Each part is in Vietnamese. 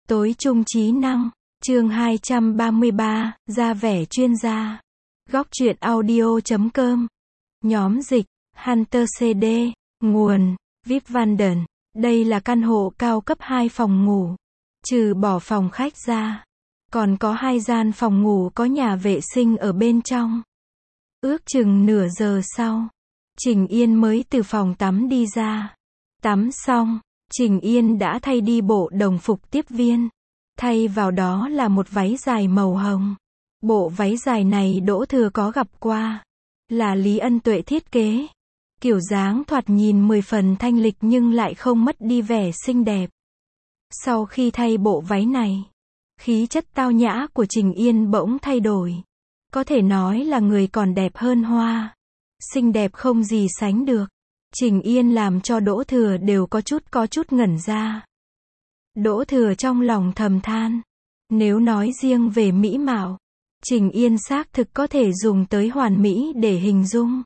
Tối trung trí năng, chương 233, ra vẻ chuyên gia. Góc truyện audio.com. Nhóm dịch, Hunter CD, nguồn, VIP Vanden. Đây là căn hộ cao cấp 2 phòng ngủ. Trừ bỏ phòng khách ra, còn có 2 gian phòng ngủ có nhà vệ sinh ở bên trong. Ước chừng nửa giờ sau, Trình Yên mới từ phòng tắm đi ra. Tắm xong, Trình Yên đã thay đi bộ đồng phục tiếp viên. Thay vào đó là một váy dài màu hồng. Bộ váy dài này Đỗ Thừa có gặp qua. Là Lý Ân Tuệ thiết kế. Kiểu dáng thoạt nhìn 10 phần thanh lịch nhưng lại không mất đi vẻ xinh đẹp. Sau khi thay bộ váy này, khí chất tao nhã của Trình Yên bỗng thay đổi. Có thể nói là người còn đẹp hơn hoa. Xinh đẹp không gì sánh được. Trình Yên làm cho Đỗ Thừa đều có chút ngẩn ra. Đỗ Thừa trong lòng thầm than. Nếu nói riêng về mỹ mạo, Trình Yên xác thực có thể dùng tới hoàn mỹ để hình dung.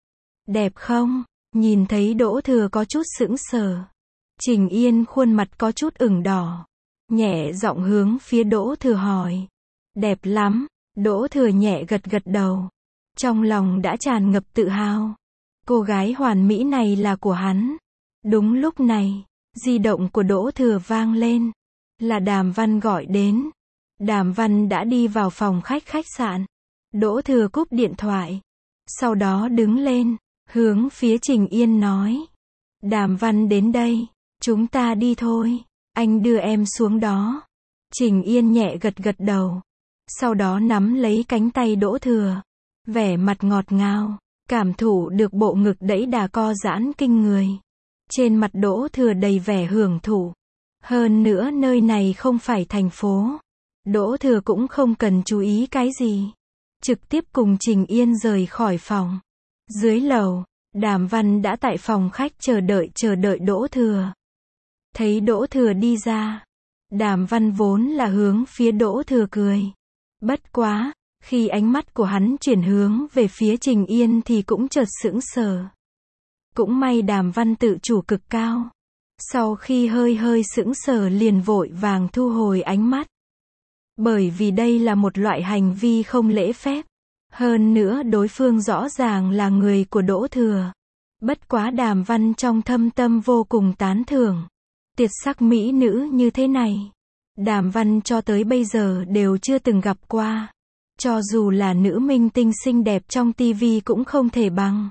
Đẹp không? Nhìn thấy Đỗ Thừa có chút sững sờ. Trình Yên khuôn mặt có chút ửng đỏ. Nhẹ giọng hướng phía Đỗ Thừa hỏi. Đẹp lắm. Đỗ Thừa nhẹ gật gật đầu. Trong lòng đã tràn ngập tự hào. Cô gái hoàn mỹ này là của hắn. Đúng lúc này, di động của Đỗ Thừa vang lên. Là Đàm Văn gọi đến. Đàm Văn đã đi vào phòng khách sạn. Đỗ Thừa cúp điện thoại. Sau đó đứng lên, hướng phía Trình Yên nói. Đàm Văn đến đây, chúng ta đi thôi. Anh đưa em xuống đó. Trình Yên nhẹ gật gật đầu. Sau đó nắm lấy cánh tay Đỗ Thừa. Vẻ mặt ngọt ngào. Cảm thụ được bộ ngực đẫy đà co giãn kinh người. Trên mặt Đỗ Thừa đầy vẻ hưởng thụ. Hơn nữa nơi này không phải thành phố. Đỗ Thừa cũng không cần chú ý cái gì. Trực tiếp cùng Trình Yên rời khỏi phòng. Dưới lầu, Đàm Văn đã tại phòng khách chờ đợi Đỗ Thừa. Thấy Đỗ Thừa đi ra, Đàm Văn vốn là hướng phía Đỗ Thừa cười. Bất quá, khi ánh mắt của hắn chuyển hướng về phía Trình Yên thì cũng chợt sững sờ. Cũng may Đàm Văn tự chủ cực cao. Sau khi hơi sững sờ liền vội vàng thu hồi ánh mắt. Bởi vì đây là một loại hành vi không lễ phép. Hơn nữa đối phương rõ ràng là người của Đỗ Thừa. Bất quá Đàm Văn trong thâm tâm vô cùng tán thưởng. Tuyệt sắc mỹ nữ như thế này, Đàm Văn cho tới bây giờ đều chưa từng gặp qua. Cho dù là nữ minh tinh xinh đẹp trong TV cũng không thể bằng.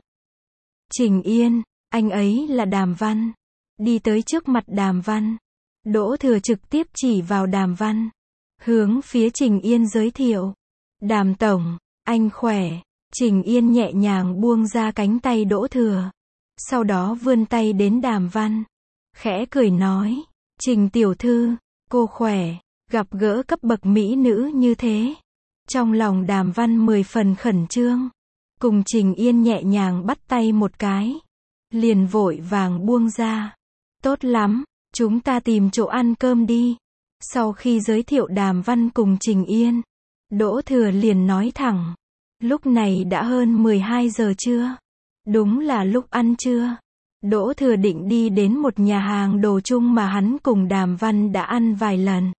Trình Yên, anh ấy là Đàm Văn. Đi tới trước mặt Đàm Văn. Đỗ Thừa trực tiếp chỉ vào Đàm Văn. Hướng phía Trình Yên giới thiệu. Đàm Tổng, anh khỏe. Trình Yên nhẹ nhàng buông ra cánh tay Đỗ Thừa. Sau đó vươn tay đến Đàm Văn. Khẽ cười nói. Trình tiểu thư, cô khỏe. Gặp gỡ cấp bậc mỹ nữ như thế. Trong lòng Đàm Văn 10 phần khẩn trương. Cùng Trình Yên nhẹ nhàng bắt tay một cái. Liền vội vàng buông ra. Tốt lắm, chúng ta tìm chỗ ăn cơm đi. Sau khi giới thiệu Đàm Văn cùng Trình Yên, Đỗ Thừa liền nói thẳng. Lúc này đã hơn 12 giờ trưa. Đúng là lúc ăn trưa. Đỗ Thừa định đi đến một nhà hàng đồ chung mà hắn cùng Đàm Văn đã ăn vài lần.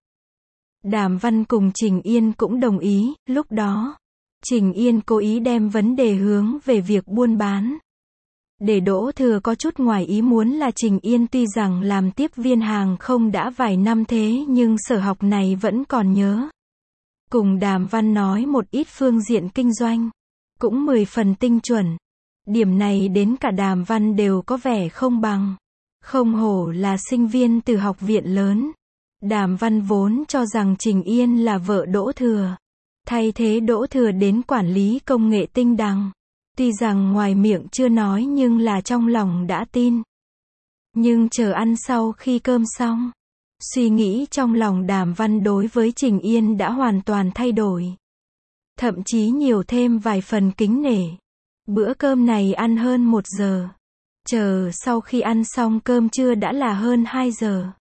Đàm Văn cùng Trình Yên cũng đồng ý. Lúc đó, Trình Yên cố ý đem vấn đề hướng về việc buôn bán. Để Đỗ Thừa có chút ngoài ý muốn là Trình Yên tuy rằng làm tiếp viên hàng không đã vài năm thế nhưng sở học này vẫn còn nhớ. Cùng Đàm Văn nói một ít phương diện kinh doanh. Cũng 10 phần tinh chuẩn. Điểm này đến cả Đàm Văn đều có vẻ không bằng. Không hổ là sinh viên từ học viện lớn. Đàm Văn vốn cho rằng Trình Yên là vợ Đỗ Thừa. Thay thế Đỗ Thừa đến quản lý công nghệ tinh đằng. Tuy rằng ngoài miệng chưa nói nhưng là trong lòng đã tin. Nhưng chờ ăn sau khi cơm xong, suy nghĩ trong lòng Đàm Văn đối với Trình Yên đã hoàn toàn thay đổi. Thậm chí nhiều thêm vài phần kính nể. Bữa cơm này ăn hơn 1 giờ. Chờ sau khi ăn xong cơm trưa đã là hơn 2 giờ.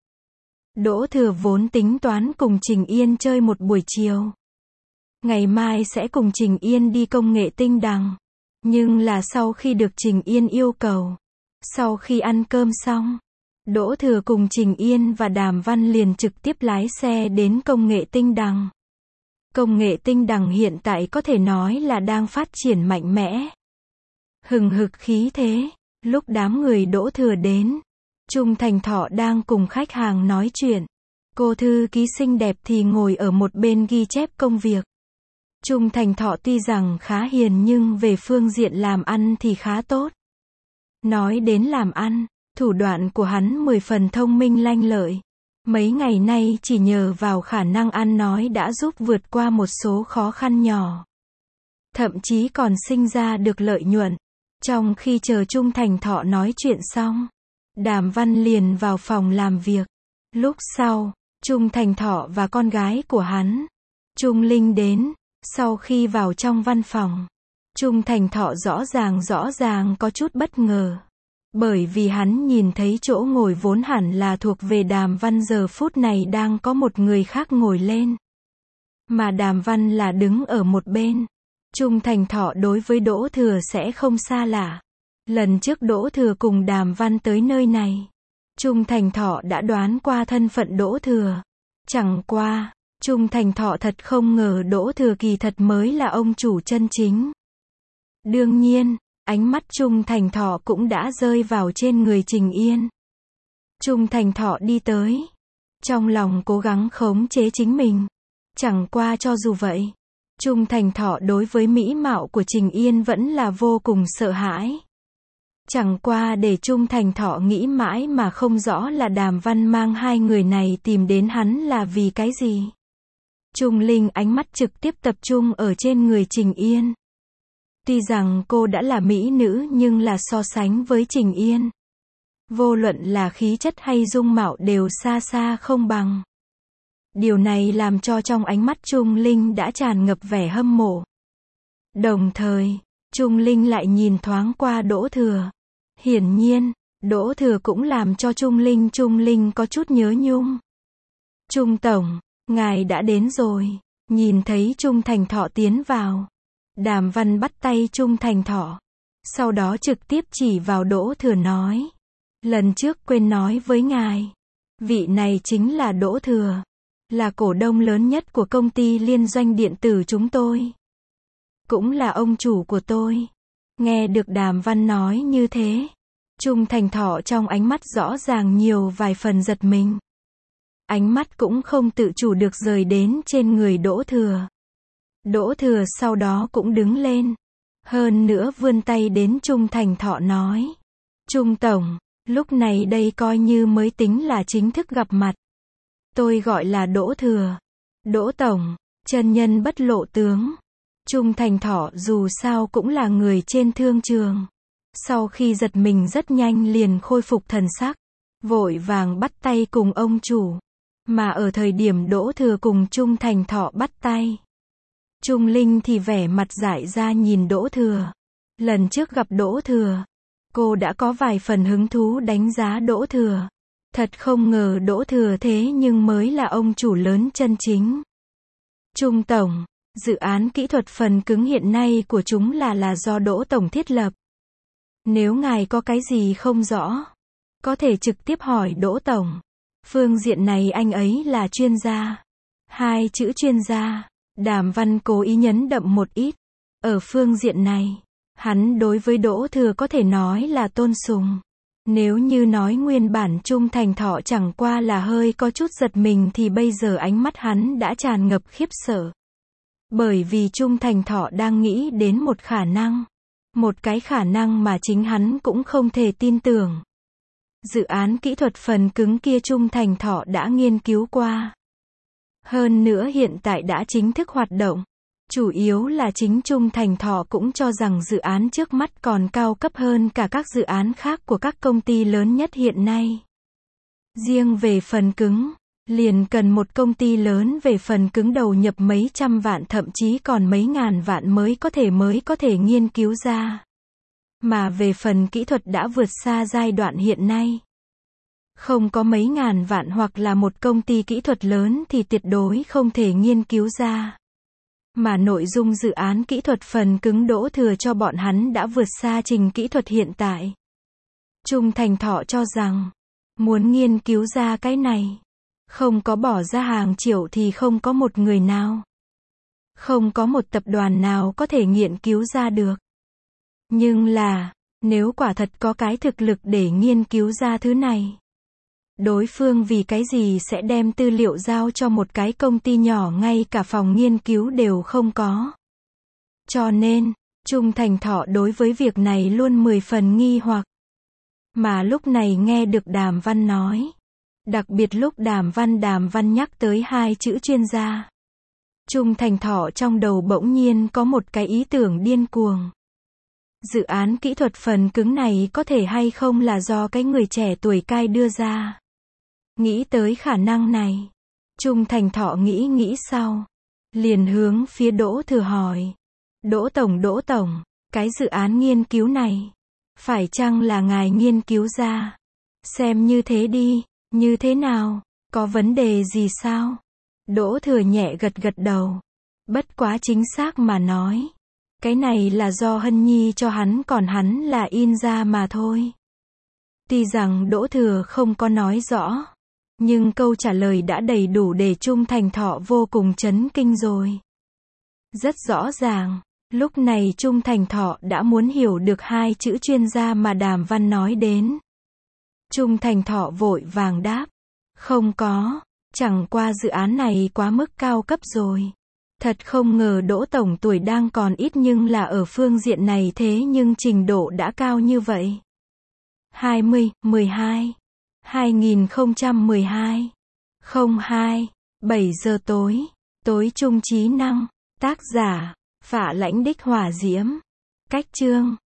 Đỗ Thừa vốn tính toán cùng Trình Yên chơi một buổi chiều. Ngày mai sẽ cùng Trình Yên đi công nghệ tinh đằng. Nhưng là sau khi được Trình Yên yêu cầu. Sau khi ăn cơm xong, Đỗ Thừa cùng Trình Yên và Đàm Văn liền trực tiếp lái xe đến công nghệ tinh đằng. Công nghệ tinh đằng hiện tại có thể nói là đang phát triển mạnh mẽ. Hừng hực khí thế. Lúc đám người Đỗ Thừa đến, Trung Thành Thọ đang cùng khách hàng nói chuyện. Cô thư ký xinh đẹp thì ngồi ở một bên ghi chép công việc. Trung Thành Thọ tuy rằng khá hiền nhưng về phương diện làm ăn thì khá tốt. Nói đến làm ăn, thủ đoạn của hắn 10 phần thông minh lanh lợi. Mấy ngày nay chỉ nhờ vào khả năng ăn nói đã giúp vượt qua một số khó khăn nhỏ. Thậm chí còn sinh ra được lợi nhuận. Trong khi chờ Trung Thành Thọ nói chuyện xong, Đàm Văn liền vào phòng làm việc. Lúc sau, Trung Thành Thọ và con gái của hắn, Trung Linh đến. Sau khi vào trong văn phòng, Trung Thành Thọ rõ ràng có chút bất ngờ. Bởi vì hắn nhìn thấy chỗ ngồi vốn hẳn là thuộc về Đàm Văn giờ phút này đang có một người khác ngồi lên. Mà Đàm Văn là đứng ở một bên. Trung Thành Thọ đối với Đỗ Thừa sẽ không xa lạ. Lần trước Đỗ Thừa cùng Đàm Văn tới nơi này, Trung Thành Thọ đã đoán qua thân phận Đỗ Thừa. Chẳng qua, Trung Thành Thọ thật không ngờ Đỗ Thừa kỳ thật mới là ông chủ chân chính. Đương nhiên, ánh mắt Trung Thành Thọ cũng đã rơi vào trên người Trình Yên. Trung Thành Thọ đi tới, trong lòng cố gắng khống chế chính mình. Chẳng qua cho dù vậy, Trung Thành Thọ đối với mỹ mạo của Trình Yên vẫn là vô cùng sợ hãi. Chẳng qua để Trung Thành Thọ nghĩ mãi mà không rõ là Đàm Văn mang hai người này tìm đến hắn là vì cái gì. Trung Linh ánh mắt trực tiếp tập trung ở trên người Trình Yên. Tuy rằng cô đã là mỹ nữ nhưng là so sánh với Trình Yên, vô luận là khí chất hay dung mạo đều xa xa không bằng. Điều này làm cho trong ánh mắt Trung Linh đã tràn ngập vẻ hâm mộ. Đồng thời, Trung Linh lại nhìn thoáng qua Đỗ Thừa. Hiển nhiên, Đỗ Thừa cũng làm cho Trung Linh có chút nhớ nhung. Trung Tổng, ngài đã đến rồi. Nhìn thấy Trung Thành Thọ tiến vào, Đàm Văn bắt tay Trung Thành Thọ. Sau đó trực tiếp chỉ vào Đỗ Thừa nói. Lần trước quên nói với ngài. Vị này chính là Đỗ Thừa. Là cổ đông lớn nhất của công ty liên doanh điện tử chúng tôi. Cũng là ông chủ của tôi. Nghe được Đàm Văn nói như thế, Trung Thành Thọ trong ánh mắt rõ ràng nhiều vài phần giật mình. Ánh mắt cũng không tự chủ được rời đến trên người Đỗ Thừa. Đỗ Thừa sau đó cũng đứng lên. Hơn nữa vươn tay đến Trung Thành Thọ nói. Trung Tổng, lúc này đây coi như mới tính là chính thức gặp mặt. Tôi gọi là Đỗ Thừa. Đỗ Tổng, chân nhân bất lộ tướng. Trung Thành Thọ dù sao cũng là người trên thương trường. Sau khi giật mình rất nhanh liền khôi phục thần sắc. Vội vàng bắt tay cùng ông chủ. Mà ở thời điểm Đỗ Thừa cùng Trung Thành Thọ bắt tay, Trung Linh thì vẻ mặt dại ra nhìn Đỗ Thừa. Lần trước gặp Đỗ Thừa, cô đã có vài phần hứng thú đánh giá Đỗ Thừa. Thật không ngờ Đỗ Thừa thế nhưng mới là ông chủ lớn chân chính. Trung Tổng, dự án kỹ thuật phần cứng hiện nay của chúng là do Đỗ Tổng thiết lập. Nếu ngài có cái gì không rõ, có thể trực tiếp hỏi Đỗ Tổng. Phương diện này anh ấy là chuyên gia. Hai chữ chuyên gia, Đàm Văn cố ý nhấn đậm một ít. Ở phương diện này, hắn đối với Đỗ Thừa có thể nói là tôn sùng. Nếu như nói nguyên bản Trung Thành Thọ chẳng qua là hơi có chút giật mình thì bây giờ ánh mắt hắn đã tràn ngập khiếp sợ. Bởi vì Trung Thành Thọ đang nghĩ đến một khả năng. Một cái khả năng mà chính hắn cũng không thể tin tưởng. Dự án kỹ thuật phần cứng kia Trung Thành Thọ đã nghiên cứu qua. Hơn nữa hiện tại đã chính thức hoạt động. Chủ yếu là chính Trung Thành Thọ cũng cho rằng dự án trước mắt còn cao cấp hơn cả các dự án khác của các công ty lớn nhất hiện nay. Riêng về phần cứng, liền cần một công ty lớn về phần cứng đầu nhập mấy trăm vạn thậm chí còn mấy ngàn vạn mới có thể nghiên cứu ra. Mà về phần kỹ thuật đã vượt xa giai đoạn hiện nay. Không có mấy ngàn vạn hoặc là một công ty kỹ thuật lớn thì tuyệt đối không thể nghiên cứu ra. Mà nội dung dự án kỹ thuật phần cứng Đỗ Thừa cho bọn hắn đã vượt xa trình kỹ thuật hiện tại. Trung Thành Thọ cho rằng, Muốn nghiên cứu ra cái này, không có bỏ ra hàng triệu thì không có một người nào, không có một tập đoàn nào có thể nghiên cứu ra được. Nhưng là, nếu quả thật có cái thực lực để nghiên cứu ra thứ này, đối phương vì cái gì sẽ đem tư liệu giao cho một cái công ty nhỏ ngay cả phòng nghiên cứu đều không có. Cho nên, Trung Thành Thọ đối với việc này luôn 10 phần nghi hoặc. Mà lúc này nghe được Đàm Văn nói, đặc biệt lúc Đàm Văn nhắc tới hai chữ chuyên gia, Trung Thành Thọ trong đầu bỗng nhiên có một cái ý tưởng điên cuồng. Dự án kỹ thuật phần cứng này có thể hay không là do cái người trẻ tuổi cai đưa ra. Nghĩ tới khả năng này, Trung Thành Thọ nghĩ sau, liền hướng phía Đỗ Thừa hỏi. Đỗ Tổng, cái dự án nghiên cứu này, phải chăng là ngài nghiên cứu ra? Xem như thế đi, như thế nào, có vấn đề gì sao? Đỗ Thừa nhẹ gật đầu. Bất quá chính xác mà nói, cái này là do Hân Nhi cho hắn còn hắn là in ra mà thôi. Tuy rằng Đỗ Thừa không có nói rõ, nhưng câu trả lời đã đầy đủ để Trung Thành Thọ vô cùng chấn kinh rồi. Rất rõ ràng, lúc này Trung Thành Thọ đã muốn hiểu được hai chữ chuyên gia mà Đàm Văn nói đến. Trung Thành Thọ vội vàng đáp, không có, chẳng qua dự án này quá mức cao cấp rồi. Thật không ngờ Đỗ Tổng tuổi đang còn ít nhưng là ở phương diện này thế nhưng trình độ đã cao như vậy. 2012 02 7 giờ tối trung trí năng, tác giả, Phạ Lãnh Đích Hỏa Diễm, cách chương